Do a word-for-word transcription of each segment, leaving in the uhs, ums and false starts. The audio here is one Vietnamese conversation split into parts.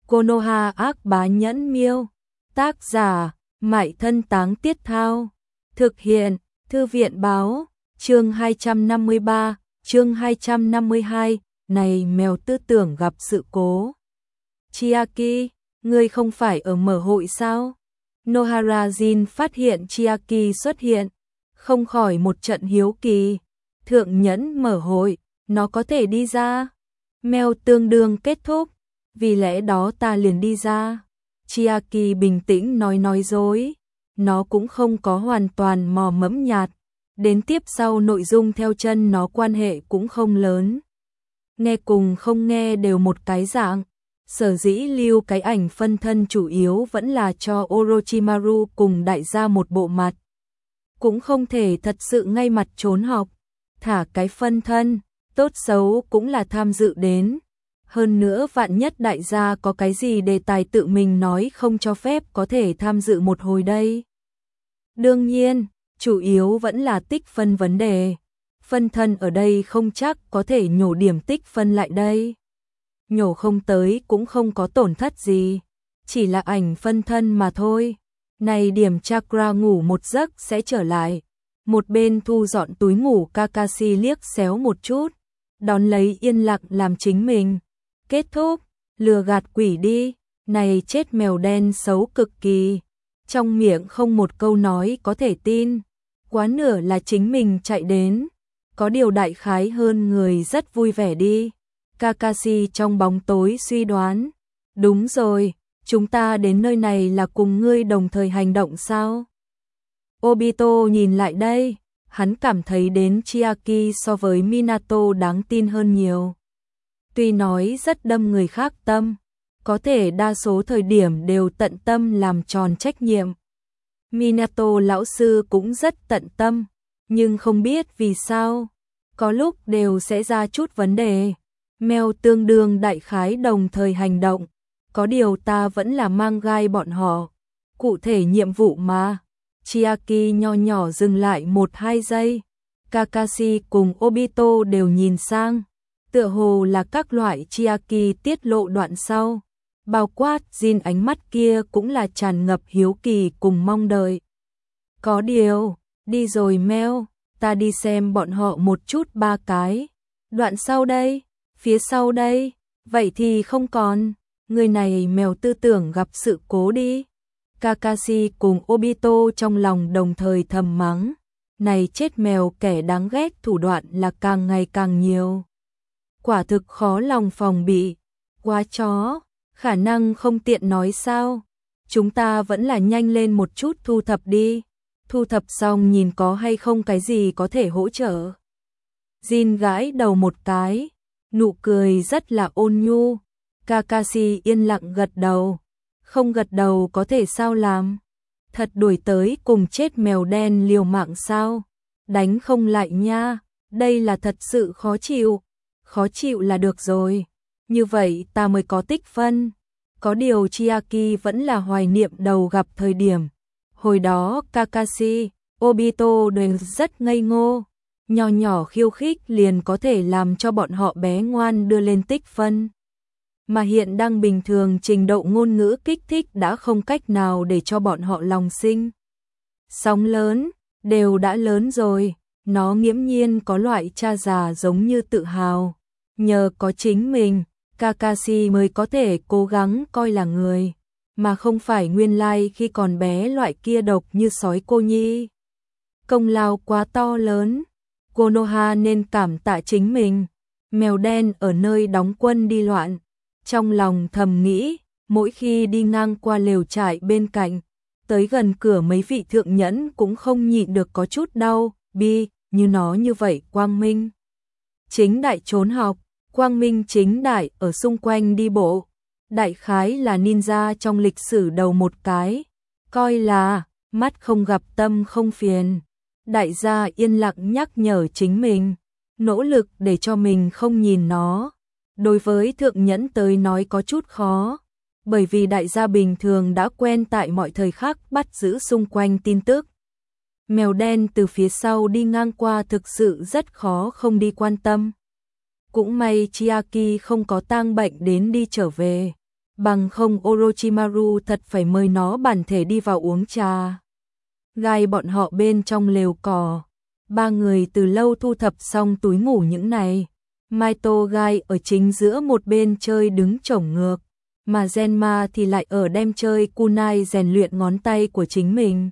Konoha ác bá nhẫn miêu. Tác giả, Mại Thân Táng Tiết Thao. Thực hiện, Thư viện báo. Chương hai trăm năm mươi ba, chương hai trăm năm mươi hai, này mèo tư tưởng gặp sự cố. Chiaki, ngươi không phải ở mở hội sao? Nohara Jin phát hiện Chiaki xuất hiện, không khỏi một trận hiếu kỳ. Thượng nhẫn mở hội, nó có thể đi ra. Mèo tương đương kết thúc, vì lẽ đó ta liền đi ra. Chiaki bình tĩnh nói nói dối, nó cũng không có hoàn toàn mò mẫm nhạt. Đến tiếp sau nội dung theo chân nó quan hệ cũng không lớn. Nghe cùng không nghe đều một cái dạng. Sở dĩ lưu cái ảnh phân thân chủ yếu vẫn là cho Orochimaru cùng đại gia một bộ mặt. Cũng không thể thật sự ngay mặt trốn học. Thả cái phân thân, tốt xấu cũng là tham dự đến. Hơn nữa vạn nhất đại gia có cái gì đề tài tự mình nói không cho phép có thể tham dự một hồi đây. Đương nhiên, chủ yếu vẫn là tích phân vấn đề. Phân thân ở đây không chắc có thể nhổ điểm tích phân lại đây. Nhổ không tới cũng không có tổn thất gì. Chỉ là ảnh phân thân mà thôi. Này điểm chakra ngủ một giấc sẽ trở lại. Một bên thu dọn túi ngủ Kakashi liếc xéo một chút. Đón lấy yên lặng làm chính mình. Kết thúc, lừa gạt quỷ đi. Này chết mèo đen xấu cực kỳ. Trong miệng không một câu nói có thể tin. Quá nửa là chính mình chạy đến. Có điều đại khái hơn người rất vui vẻ đi. Kakashi trong bóng tối suy đoán. Đúng rồi, chúng ta đến nơi này là cùng ngươi đồng thời hành động sao? Obito nhìn lại đây, hắn cảm thấy đến Chiaki so với Minato đáng tin hơn nhiều. Tuy nói rất đâm người khác tâm, có thể đa số thời điểm đều tận tâm làm tròn trách nhiệm. Minato lão sư cũng rất tận tâm, nhưng không biết vì sao, có lúc đều sẽ ra chút vấn đề. Mèo tương đương đại khái đồng thời hành động, có điều ta vẫn là mang gai bọn họ. Cụ thể nhiệm vụ mà. Chiaki nho nhỏ dừng lại một hai giây. Kakashi cùng Obito đều nhìn sang. Tựa hồ là các loại Chiaki tiết lộ đoạn sau. Bao quát Jin ánh mắt kia cũng là tràn ngập hiếu kỳ cùng mong đợi. Có điều, đi rồi mèo, ta đi xem bọn họ một chút ba cái. Đoạn sau đây, phía sau đây, vậy thì không còn. Người này mèo tư tưởng gặp sự cố đi. Kakashi cùng Obito trong lòng đồng thời thầm mắng. Này chết mèo kẻ đáng ghét thủ đoạn là càng ngày càng nhiều. Quả thực khó lòng phòng bị. Quá chó, khả năng không tiện nói sao. Chúng ta vẫn là nhanh lên một chút thu thập đi. Thu thập xong nhìn có hay không cái gì có thể hỗ trợ. Jin gãi đầu một cái. Nụ cười rất là ôn nhu. Kakashi yên lặng gật đầu. Không gật đầu có thể sao làm? Thật đuổi tới cùng chết mèo đen liều mạng sao? Đánh không lại nha. Đây là thật sự khó chịu. Khó chịu là được rồi. Như vậy ta mới có tích phân. Có điều Chiaki vẫn là hoài niệm đầu gặp thời điểm. Hồi đó Kakashi, Obito đều rất ngây ngô. Nhỏ nhỏ khiêu khích liền có thể làm cho bọn họ bé ngoan đưa lên tích phân. Mà hiện đang bình thường trình độ ngôn ngữ kích thích đã không cách nào để cho bọn họ lòng sinh. Sóng lớn, đều đã lớn rồi, nó nghiễm nhiên có loại cha già giống như tự hào. Nhờ có chính mình, Kakashi mới có thể cố gắng coi là người, mà không phải nguyên lai khi còn bé loại kia độc như sói cô nhi. Công lao quá to lớn, Konoha nên cảm tạ chính mình. Mèo đen ở nơi đóng quân đi loạn. Trong lòng thầm nghĩ, mỗi khi đi ngang qua lều trại bên cạnh, tới gần cửa mấy vị thượng nhẫn cũng không nhịn được có chút đau, bi, như nó như vậy quang minh. Chính đại trốn học, quang minh chính đại ở xung quanh đi bộ. Đại khái là ninja trong lịch sử đầu một cái, coi là mắt không gặp tâm không phiền. Đại gia yên lặng nhắc nhở chính mình, nỗ lực để cho mình không nhìn nó. Đối với thượng nhẫn tới nói có chút khó, bởi vì đại gia bình thường đã quen tại mọi thời khắc bắt giữ xung quanh tin tức. Mèo đen từ phía sau đi ngang qua thực sự rất khó không đi quan tâm. Cũng may Chiaki không có tang bệnh đến đi trở về. bằng không Orochimaru thật phải mời nó bản thể đi vào uống trà. Gai bọn họ bên trong lều cỏ, ba người từ lâu thu thập xong túi ngủ những này. Maito Gai ở chính giữa một bên chơi đứng chổng ngược, mà Zenma thì lại ở đem chơi kunai rèn luyện ngón tay của chính mình.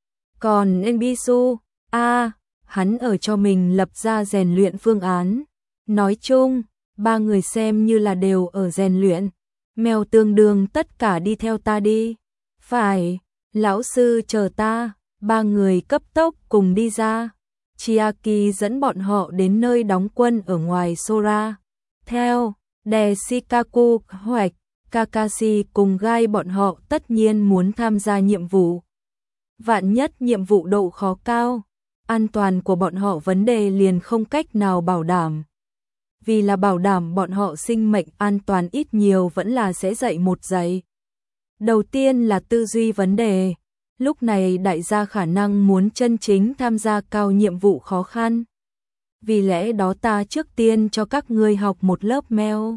Còn Enbisu, a à, hắn ở cho mình lập ra rèn luyện phương án. Nói chung, ba người xem như là đều ở rèn luyện. Mèo tương đương tất cả đi theo ta đi. Phải, lão sư chờ ta. Ba người cấp tốc cùng đi ra. Chiaki dẫn bọn họ đến nơi đóng quân ở ngoài Sora. Theo Đề Shikaku hoạch, Kakashi cùng Gai bọn họ tất nhiên muốn tham gia nhiệm vụ. Vạn nhất nhiệm vụ độ khó cao, an toàn của bọn họ vấn đề liền không cách nào bảo đảm. Vì là bảo đảm bọn họ sinh mệnh an toàn ít nhiều vẫn là sẽ dạy một dạy. Đầu tiên là tư duy vấn đề. Lúc này đại gia khả năng muốn chân chính tham gia cao nhiệm vụ khó khăn. Vì lẽ đó ta trước tiên cho các ngươi học một lớp mèo.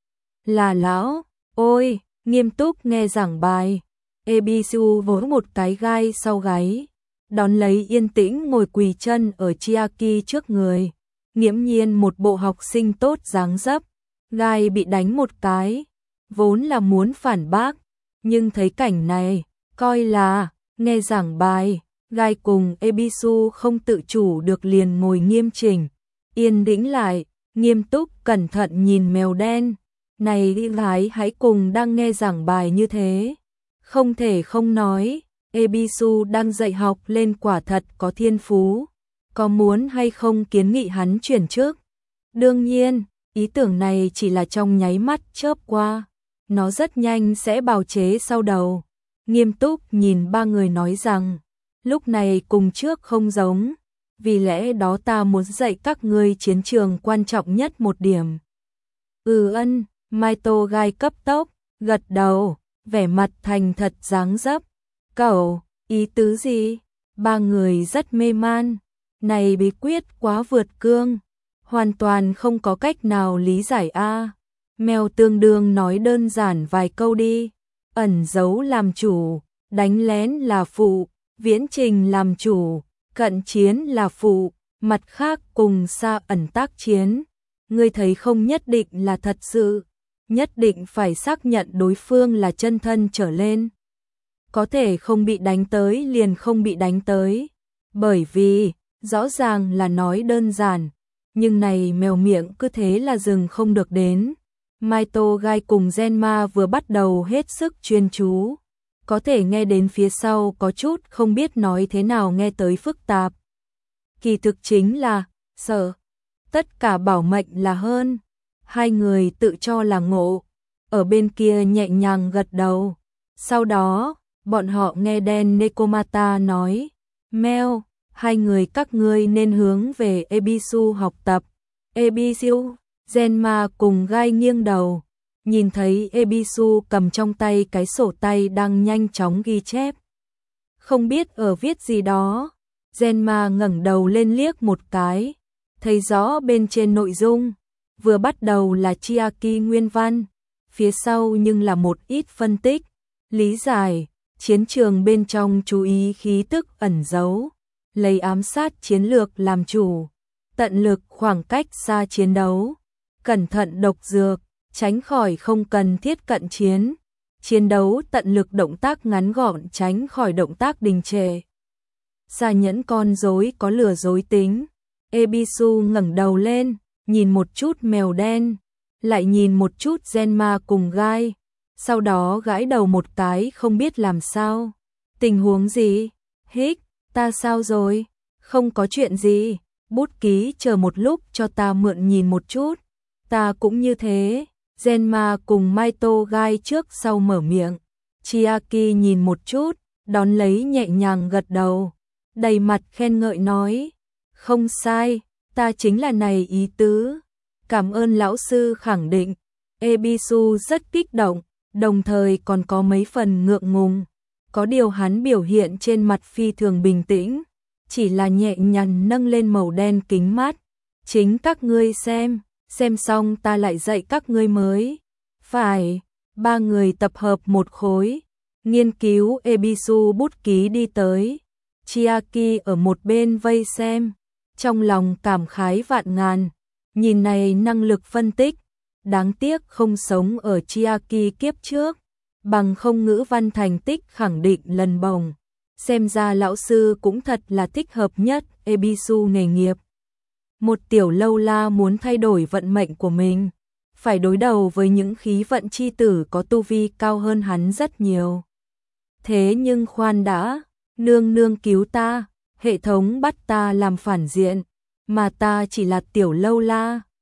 Là lão, ôi, nghiêm túc nghe giảng bài. Ebisu vỗ một cái gai sau gáy, đón lấy yên tĩnh ngồi quỳ chân ở Chiaki trước người. Nghiễm nhiên một bộ học sinh tốt dáng dấp. Gai bị đánh một cái, vốn là muốn phản bác, nhưng thấy cảnh này, coi là nghe giảng bài, Gai cùng Ebisu không tự chủ được liền ngồi nghiêm chỉnh, yên tĩnh lại, nghiêm túc cẩn thận nhìn mèo đen. Này đi gái hãy cùng đang nghe giảng bài như thế. Không thể không nói, Ebisu đang dạy học lên quả thật có thiên phú. Có muốn hay không kiến nghị hắn chuyển chức? Đương nhiên, ý tưởng này chỉ là trong nháy mắt chớp qua. Nó rất nhanh sẽ bào chế sau đầu. Nghiêm túc nhìn ba người nói rằng, lúc này cùng trước không giống. Vì lẽ đó ta muốn dạy các ngươi chiến trường quan trọng nhất một điểm. Ừ ân, Maito Gai cấp tốc, gật đầu, vẻ mặt thành thật dáng dấp. Cậu, ý tứ gì? Ba người rất mê man. Này bí quyết quá vượt cương, hoàn toàn không có cách nào lý giải a. Mèo tương đương nói đơn giản vài câu đi. Ẩn giấu làm chủ, đánh lén là phụ, viễn trình làm chủ, cận chiến là phụ, mặt khác cùng xa ẩn tác chiến. Ngươi thấy không nhất định là thật sự, nhất định phải xác nhận đối phương là chân thân trở lên. Có thể không bị đánh tới liền không bị đánh tới, bởi vì rõ ràng là nói đơn giản, nhưng này mèo miệng cứ thế là dừng không được đến. Maito Gai cùng Zenma vừa bắt đầu hết sức chuyên chú, có thể nghe đến phía sau có chút không biết nói thế nào nghe tới phức tạp. Kỳ thực chính là, sợ, tất cả bảo mệnh là hơn. Hai người tự cho là ngộ, ở bên kia nhẹ nhàng gật đầu. Sau đó, bọn họ nghe đen Nekomata nói, Mèo, hai người các ngươi nên hướng về Ebisu học tập. Ebisu, Zenma cùng Gai nghiêng đầu, nhìn thấy Ebisu cầm trong tay cái sổ tay đang nhanh chóng ghi chép. Không biết ở viết gì đó, Zenma ngẩng đầu lên liếc một cái, thấy rõ bên trên nội dung, vừa bắt đầu là Chiaki nguyên văn, phía sau nhưng là một ít phân tích, lý giải, chiến trường bên trong chú ý khí tức ẩn giấu, lấy ám sát chiến lược làm chủ, tận lực khoảng cách xa chiến đấu, cẩn thận độc dược, tránh khỏi không cần thiết cận chiến, chiến đấu tận lực động tác ngắn gọn tránh khỏi động tác đình trệ. Xa nhẫn con rối có lừa dối tính. Ebisu ngẩng đầu lên, nhìn một chút mèo đen, lại nhìn một chút Zenma cùng Gai, sau đó gãi đầu một cái không biết làm sao. Tình huống gì? Hích, ta sao rồi? Không có chuyện gì, bút ký chờ một lúc cho ta mượn nhìn một chút. Ta cũng như thế. Zenma cùng Maito Gai trước sau mở miệng. Chiaki nhìn một chút, đón lấy nhẹ nhàng gật đầu, đầy mặt khen ngợi nói, không sai, ta chính là này ý tứ. Cảm ơn lão sư khẳng định. Ebisu rất kích động, đồng thời còn có mấy phần ngượng ngùng. Có điều hắn biểu hiện trên mặt phi thường bình tĩnh, chỉ là nhẹ nhàng nâng lên màu đen kính mắt. Chính các ngươi xem, xem xong ta lại dạy các ngươi mới. Phải, Ba người tập hợp một khối, nghiên cứu Ebisu bút ký đi tới. Chiaki ở một bên vây xem, trong lòng cảm khái vạn ngàn, nhìn này năng lực phân tích, đáng tiếc không sống ở Chiaki kiếp trước, bằng không ngữ văn thành tích khẳng định lần bồng. Xem ra lão sư cũng thật là thích hợp nhất Ebisu nghề nghiệp. Một tiểu lâu la muốn thay đổi vận mệnh của mình, phải đối đầu với những khí vận chi tử có tu vi cao hơn hắn rất nhiều. Thế nhưng khoan đã, nương nương cứu ta, hệ thống bắt ta làm phản diện, mà ta chỉ là tiểu lâu la,